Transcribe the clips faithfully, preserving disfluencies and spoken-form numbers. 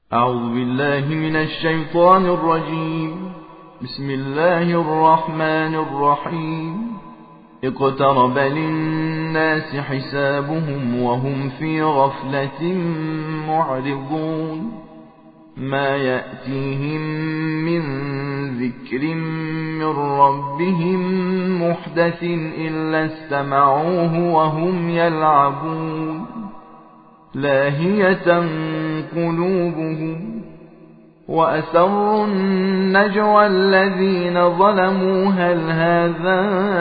أعوذ بالله من الشيطان الرجيم. بسم الله الرحمن الرحيم. اقترب للناس حسابهم وهم في غفلة معرضون. ما يأتيهم من ذكر من ربهم محدث إلا استمعوه وهم يلعبون. لاهية قلوبهم وأسروا النجوى الذين ظلموا هل هذا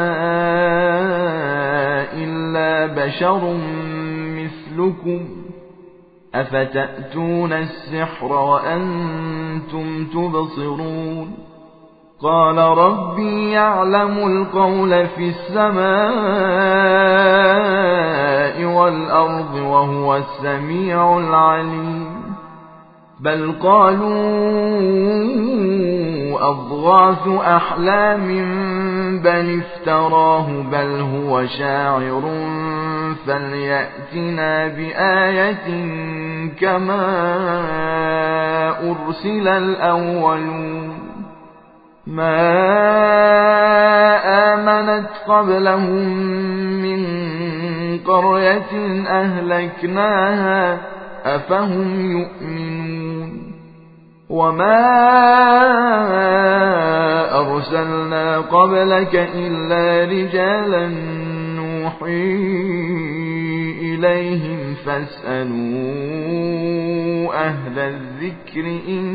إلا بشر مثلكم أفتأتون السحر وأنتم تبصرون. قال ربي يعلم القول في السماء والأرض وهو السميع العليم. بل قالوا أضغاث أحلام بل افتراه بل هو شاعر فليأتنا بآية كما أرسل الأولون. ما آمنت قبلهم من قرية أهلكناها أفهم يؤمنون. وما أرسلنا قبلك إلا رجالا نوحي إليهم فاسألوا أهل الذكر إن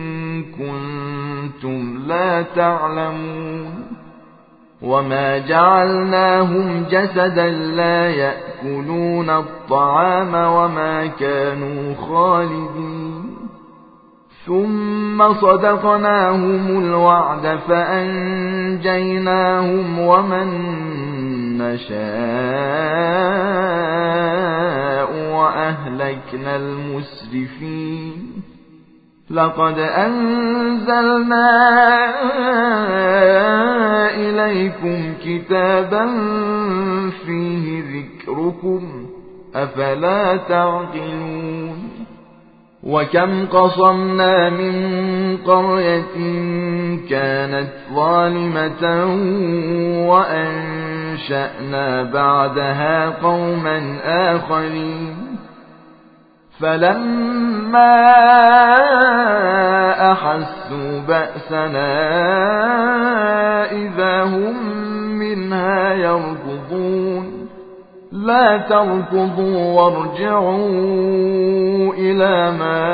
كنتم لا تعلمون. وما جعلناهم جسدا لا يأكلون الطعام وما كانوا خالدين. ثم صدقناهم الوعد فأنجيناهم ومن نشاء وأهلكنا المسرفين. لقد أنزلنا إليكم كتابا فيه ذكركم أفلا تعقلون. وكم قصمنا من قرية كانت ظالمة وأنشأنا بعدها قوما آخرين. فلما أحسوا بأسنا إذا هم منها يركضون. لا تركضوا وارجعوا إلى ما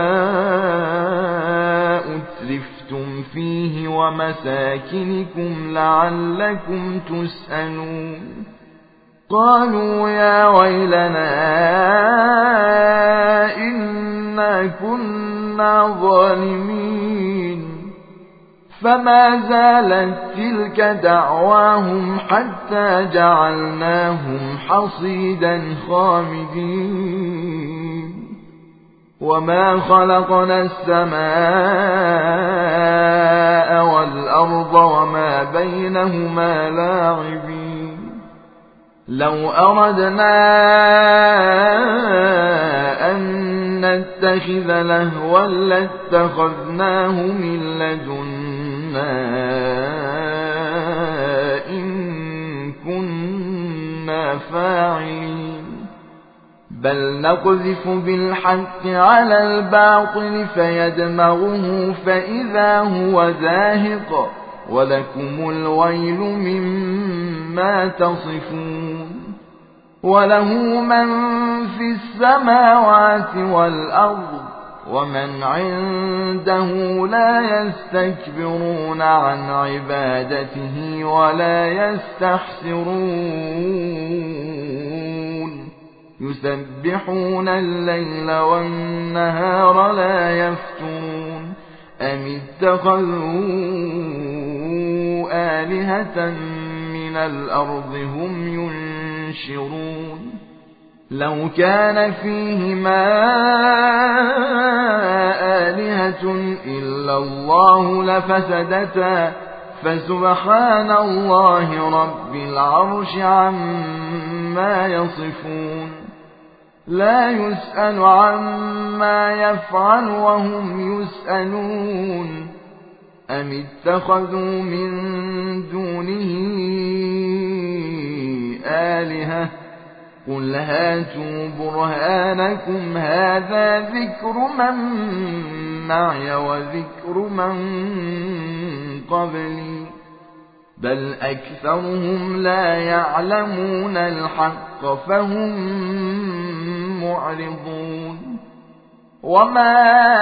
أترفتم فيه ومساكنكم لعلكم تسألون. قالوا يا ويلنا إنا كنا ظالمين. فما زالت تلك دعواهم حتى جعلناهم حصيدا خامدين. وما خلقنا السماء والأرض وما بينهما لاعبين. لو أردنا أن نتخذ لهوا لاتخذناه من لدنا إن كنا فاعلين. بل نقذف بالحق على الباطل فيدمغه فإذا هو زاهق ولكم الويل مما تصفون. وله من في السماوات والأرض ومن عنده لا يستكبرون عن عبادته ولا يستحسرون. يسبحون الليل والنهار لا يفترون. أم اتخذوا آلهة من الأرض هم ينشرون. لو كان فيهما آلهة إلا الله لفسدتا فسبحان الله رب العرش عما يصفون. لا يسأل عما يفعل وهم يسألون أم اتخذوا من دونه آلهة قل هاتوا برهانكم هذا ذكر من معي وذكر من قبلي بل أكثرهم لا يعلمون الحق فهم معرضون وما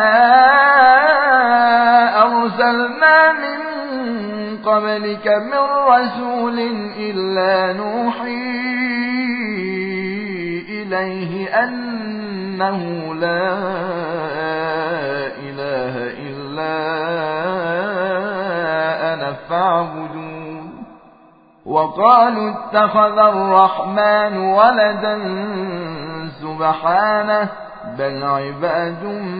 أرسلنا من قبلك من رسول إلا نوحي إليه أنه لا إله إلا أنا فاعبدون وقالوا اتخذ الرحمن ولدا سبحانه بل عباد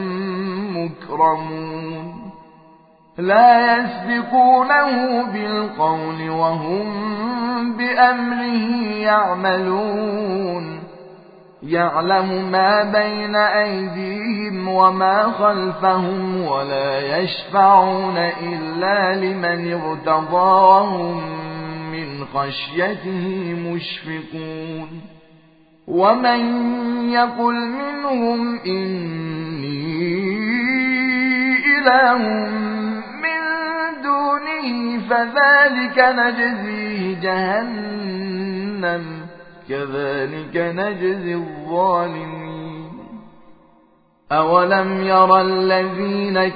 مكرمون لا يسبقونه بالقول وهم بأمره يعملون يعلم ما بين أيديهم وما خلفهم ولا يشفعون إلا لمن ارتضى وهم من خشيته مشفقون ومن يقل منهم إني إله من دونه فذلك نجزيه جهنم كذلك نجزي الظالمين أولم يرى الذين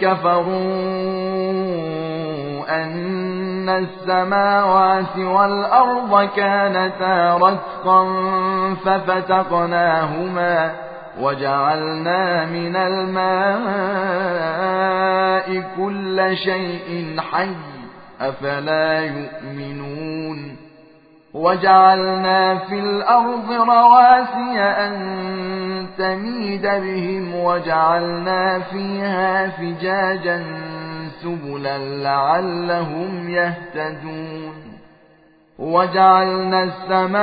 كفروا أن السماوات والأرض كانتا رتقا ففتقناهما وجعلنا من الماء كل شيء حي أفلا يؤمنون وجعلنا في الأرض رواسي أن تميد بهم وجعلنا فيها فجاجا سبلا لعلهم يهتدون وجعلنا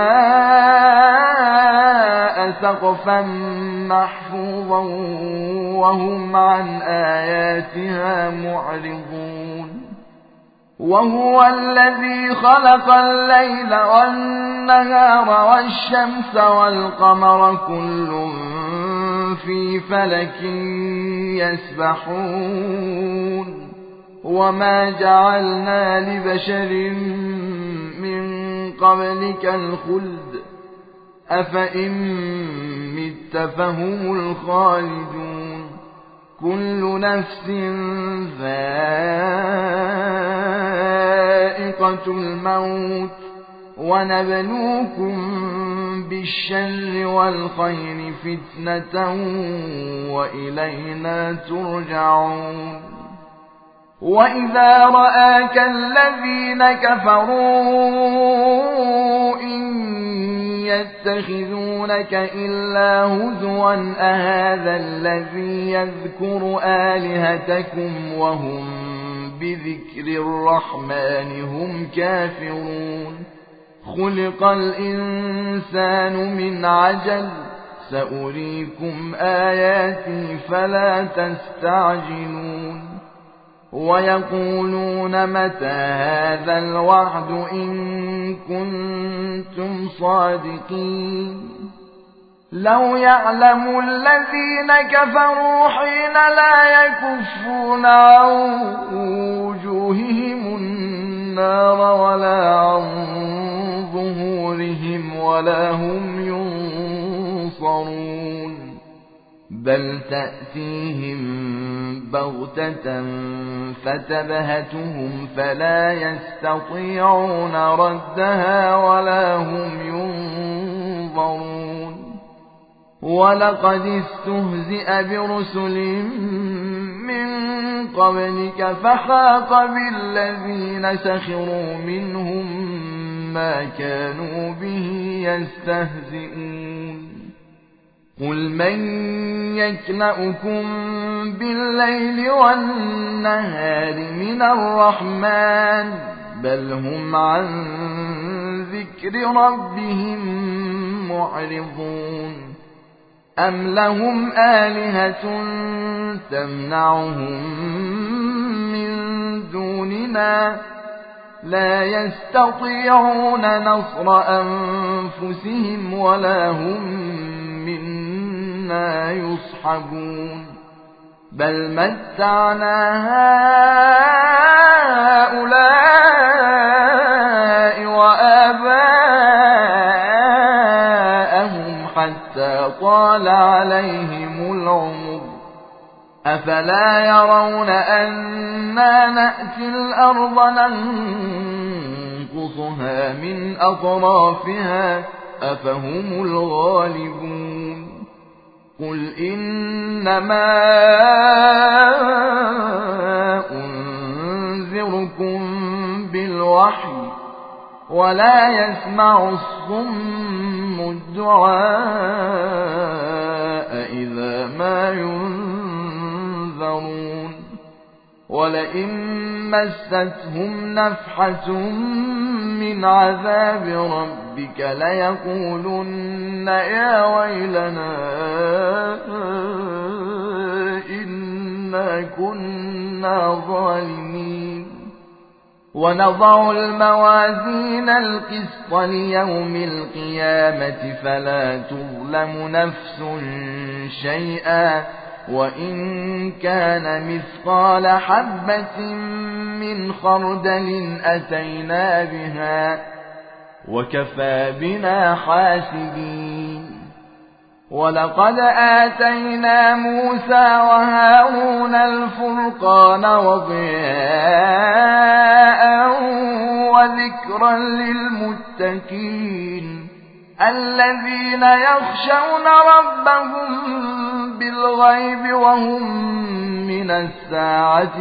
السماء سقفا محفوظا وهم عن آياتها معرضون وهو الذي خلق الليل والنهار والشمس والقمر كل في فلك يسبحون وما جعلنا لبشر من قبلك الخلد أفإن مت فهم الخالدون كل نفس ذائقة الموت ونبلوكم بالشر والخير فتنة وإلينا ترجعون وإذا رآك الذين كفروا إن يتخذونك إلا هزوا أهذا الذي يذكر آلهتكم وهم بذكر الرحمن هم كافرون خلق الإنسان من عجل سأريكم آياتي فلا تستعجلون ويقولون متى هذا الوعد إن كنتم صادقين لو يعلم الذين كفروا حين لا يكفون عن وجوههم النار ولا عن ظهورهم ولا هم ينصرون بل تأتيهم بغتة فتبهتهم فلا يستطيعون ردها ولا هم ينظرون ولقد استهزئ برسل من قبلك فحاق بالذين سخروا منهم ما كانوا به يستهزئون قل من يكلؤكم بالليل والنهار من الرحمن بل هم عن ذكر ربهم معرضون أم لهم آلهة تمنعهم من دوننا لا يستطيعون نصر أنفسهم ولا هم منا يصحبون بل متعنا هؤلاء وآباءهم حتى طال عليهم العمر أفلا يرون أنا نأتي الأرض ننقصها من أطرافها أفهم الغالبون قل إنما أنذركم بالوحي ولا يسمع الصم الدعاء إذا ما ينذرون ولئن مستهم نفحة من عذاب ربك ليقولن يا ويلنا إنا كنا ظالمين ونضع الموازين القسط ليوم القيامة فلا تظلم نفس شيئا وإن كان مثقال حبة من خردل أتينا بها وكفى بنا حاسبين ولقد آتينا موسى وهارون الفرقان وضياء وذكرا للمتقين الذين يخشون ربهم بالغيب وهم من الساعة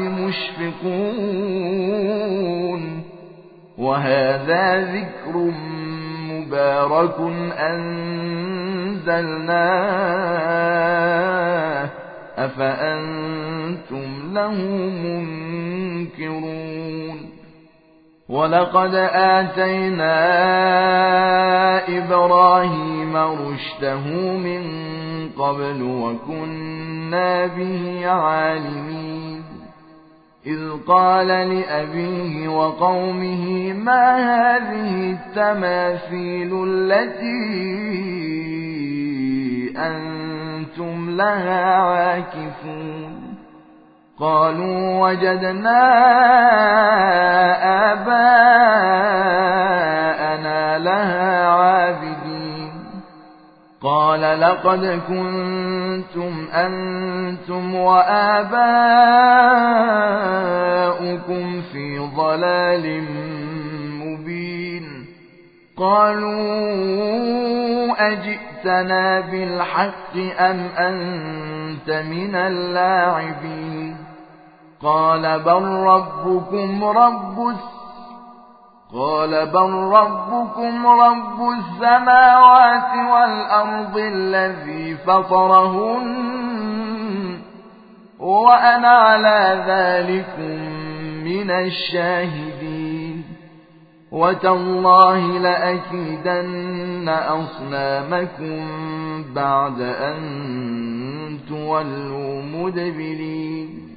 مشفقون وهذا ذكر مبارك أنزلناه أفأنتم له منكرون ولقد آتينا إبراهيم رشده من قبل وكنا به عالمين إذ قال لأبيه وقومه ما هذه التماثيل التي أنتم لها عاكفون قالوا وجدنا آباءنا لها عابدين قال لقد كنتم أنتم وآباؤكم في ضلال مبين قالوا أجئتنا بالحق أم أنت من اللاعبين قال بل ربكم رب قال بل ربكم رب السماوات والأرض الذي فطرهن وأنا على ذلكم من الشاهدين وتالله لأكيدن أصنامكم بعد أن تولوا مدبرين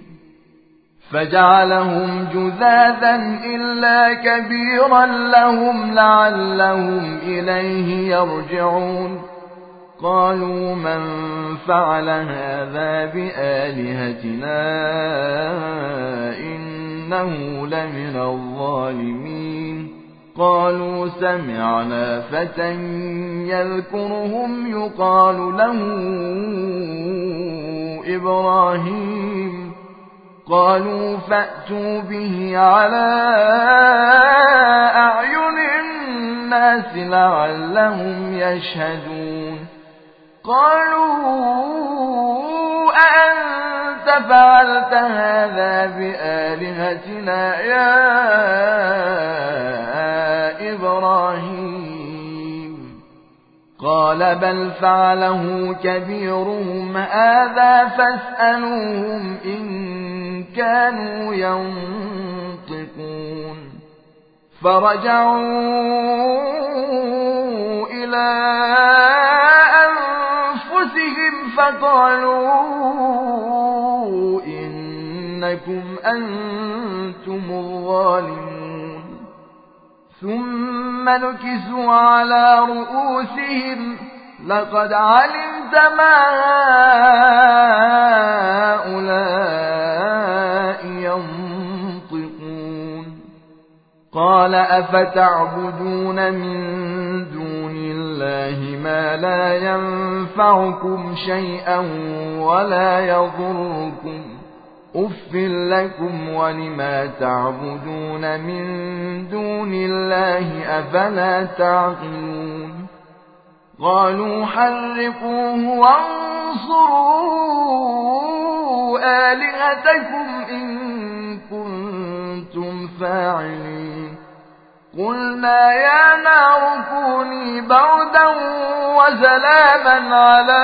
فجعلهم جذاذا إلا كبيرا لهم لعلهم إليه يرجعون قالوا من فعل هذا بآلهتنا إنه لمن الظالمين قالوا سمعنا فتى يذكرهم يقال له إبراهيم قالوا فأتوا به على أعين الناس لعلهم يشهدون قالوا أأنت فعلت هذا بآلهتنا يا إبراهيم قال بل فعله كبيرهم هذا فاسألوهم إن كانوا ينطقون فرجعوا إلى أنفسهم فقالوا إنكم أنتم الظالمون ثم نكسوا على رؤوسهم لقد علمت ما هؤلاء ينطقون قال أفتعبدون من دون الله ما لا ينفعكم شيئا ولا يضركم أف لكم ولما تعبدون من دون الله أفلا تعقلون قالوا حرقوه وانصروا آلهتكم إن كنتم فاعلين قلنا يا نار كوني بردا وسلاما على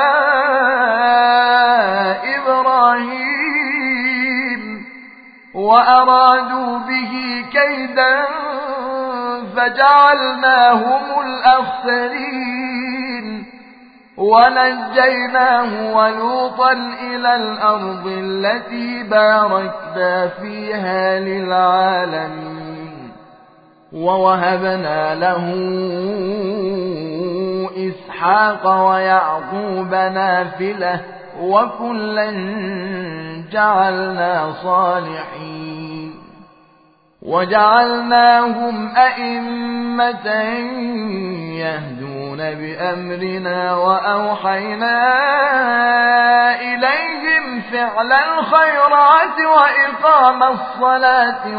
إبراهيم وأرادوا به كيدا فجعلناهم الأخسرين ونجيناه ولوطا إلى الأرض التي باركنا فيها للعالمين ووهبنا له إسحاق ويعقوب نافلة وكلا جعلنا صالحين وجعلناهم أئمة يهدون بأمرنا وأوحينا إليهم فعل الخيرات وإقام الصلاة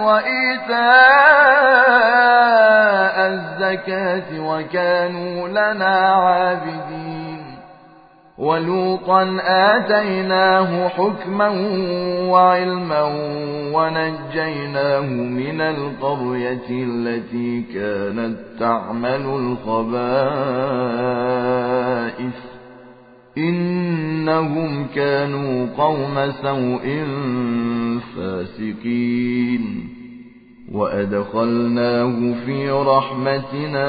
وإيتاء الزكاة وكانوا لنا عابدين ولوطا آتيناه حكما وعلما ونجيناه من القرية التي كانت تعمل الخبائث إنهم كانوا قوم سوء فاسقين وأدخلناه في رحمتنا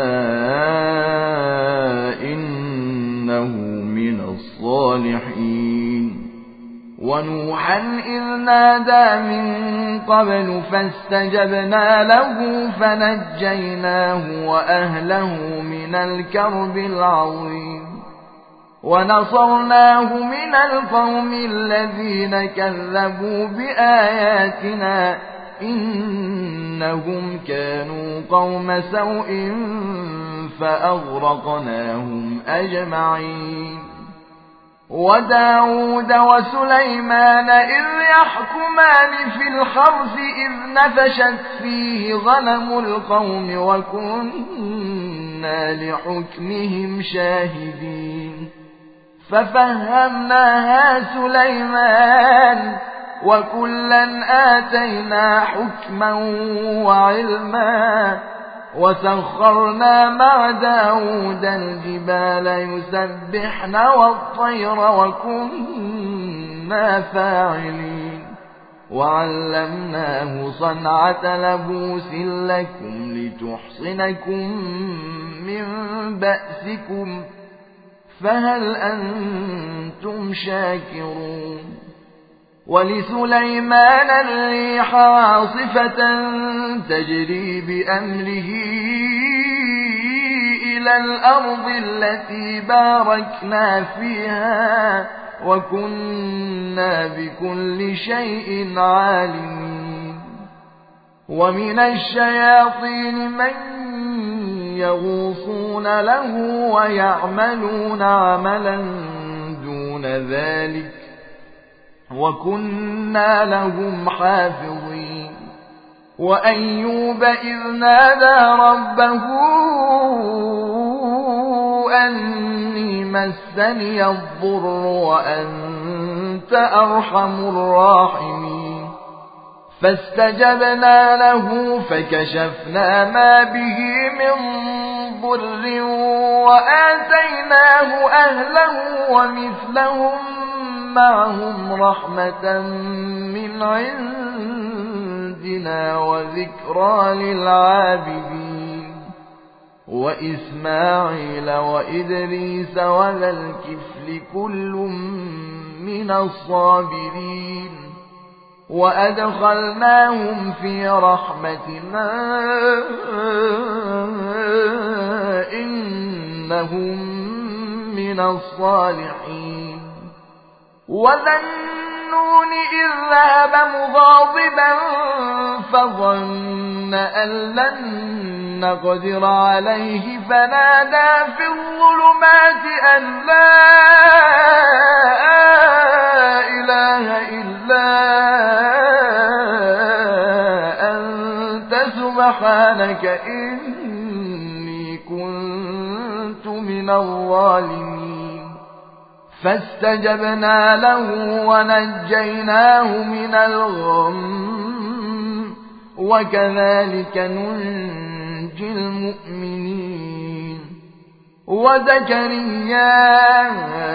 إنه من الصالحين ونوحا إذ نادى من قبل فاستجبنا له فنجيناه وأهله من الكرب العظيم ونصرناه من القوم الذين كذبوا بآياتنا إنهم كانوا قوم سوء فأغرقناهم أجمعين وداود وسليمان إذ يحكمان في الحرث إذ نفشت فيه غنم القوم وكنا لحكمهم شاهدين ففهمناها سليمان وكلا آتينا حكما وعلما وسخرنا مع داود الجبال يسبحن والطير وكنا فاعلين وعلمناه صنعة لبوس لكم لتحصنكم من بأسكم فهل أنتم شاكرون ولسليمان الريح عاصفة تجري بأمره إلى الأرض التي باركنا فيها وكنا بكل شيء عالمين ومن الشياطين من يغوصون له ويعملون عملا دون ذلك وكنا لهم حافظين وأيوب إذ نادى ربه أني مسني الضر وأنت أرحم الراحمين فاستجبنا له فكشفنا ما به من ضر وآتيناه أهله ومثلهم معهم رحمة من عندنا وذكرى للعابدين وإسماعيل وإدريس وذا الكفل كل من الصابرين وأدخلناهم في رحمتنا إنهم من الصالحين وذا النون إذ ذهب مغاضبا فظن أن لن نقدر عليه فنادى في الظلمات أن لا إله إلا أنت سبحانك إني كنت من الظالمين فاستجبنا له ونجيناه من الغم وكذلك ننجي المؤمنين وزكريا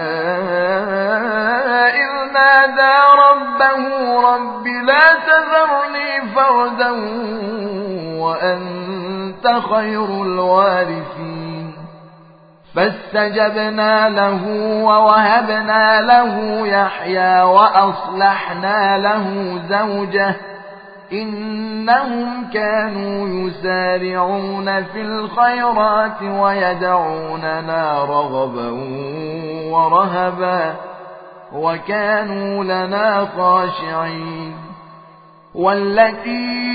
إذ نادى ربه رب لا تذرني فردا وأنت خير الوارثين فاستجبنا له ووهبنا له يحيى وأصلحنا له زوجه إنهم كانوا يسارعون في الخيرات ويدعوننا رغبا ورهبا وكانوا لنا خاشعين والتي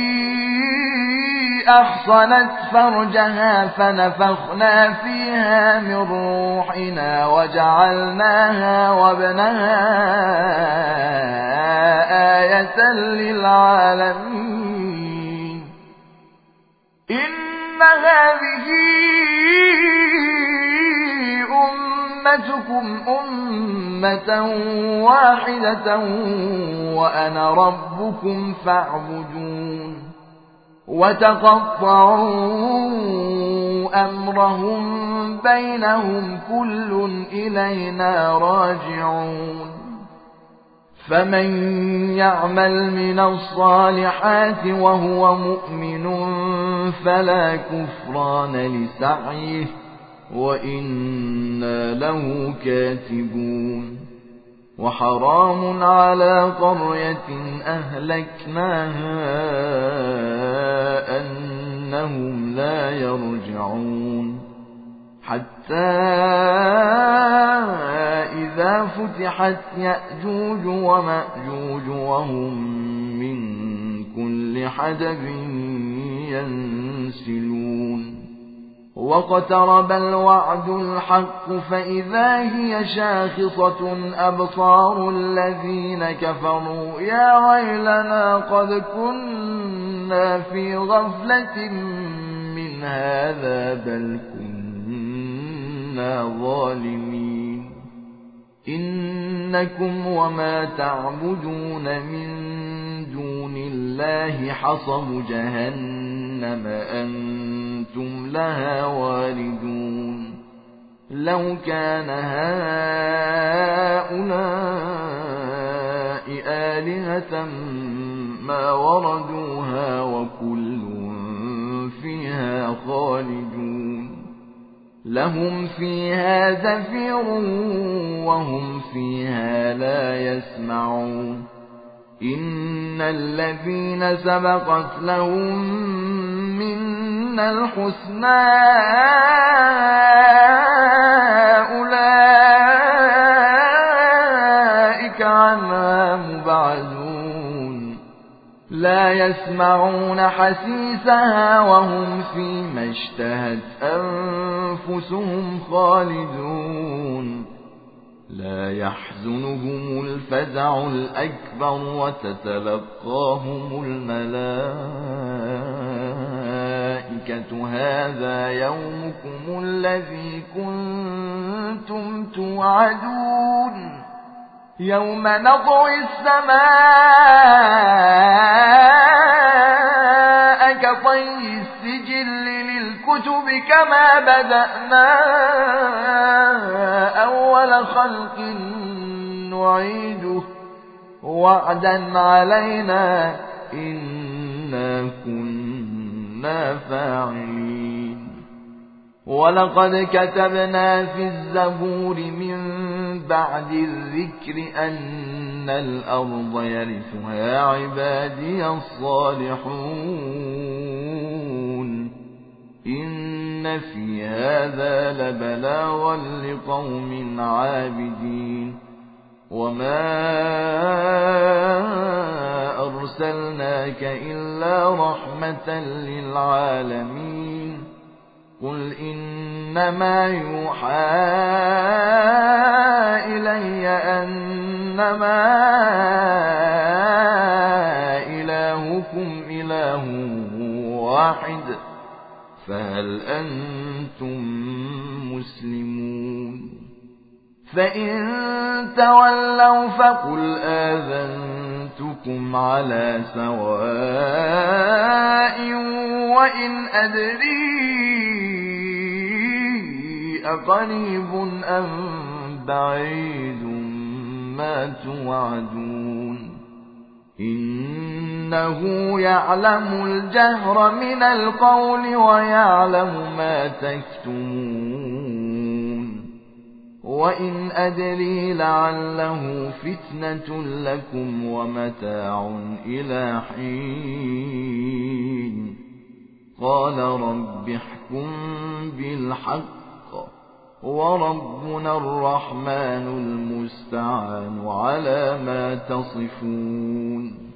أحصنت فرجها فنفخنا فيها من روحنا وجعلناها وابنها آية للعالمين إن هذه أمتكم أمة واحدة وأنا ربكم فاعبدون وتقطعوا أمرهم بينهم كل إلينا راجعون فمن يعمل من الصالحات وهو مؤمن فلا كفران لسعيه وإنا له كاتبون وحرام على قرية أهلكناها أنهم لا يرجعون حتى إذا فتحت يأجوج ومأجوج وهم من كل حدب ينسلون واقترب الوعد الحق فإذا هي شاخصة أبصار الذين كفروا يا ويلنا قد كنا في غفلة من هذا بل كنا ظالمين إنكم وما تعبدون من دون الله حصب جهنم أنتم لها واردون لو كان هؤلاء آلهة ما وردوها وكل فيها خالدون لهم فيها زفير وهم فيها لا يسمعون إن الذين سبقت لهم منا الحسنى أولئك عنها مبعدون لا يسمعون حسيسها وهم فيما اشتهت أنفسهم خالدون لا يحزنهم الفزع الأكبر وتتلقاهم الملائكة هذا يومكم الذي كنتم توعدون يوم نطوي السماء كطي السجل للكتب كما بدأنا أول خلق نعيده وعدا علينا إنا كنا فاعلين ولقد كتبنا في الزبور من بعد الذكر أن الأرض يرثها عبادي الصالحون إن في هذا لبلاغا لقوم عابدين وما أرسلناك إلا رحمة للعالمين قل إنما يوحى إلي أنما إلهكم إله واحد فهل أنتم مسلمون فإن تولوا فقل آذنتكم على سواء وإن أدري أقريب أم بعيد ما توعدون إنه يعلم الجهر من القول ويعلم ما تكتمون وإن أدري لعله فتنة لكم ومتاع إلى حين قال رب احكم بالحق وربنا الرحمن المستعان على ما تصفون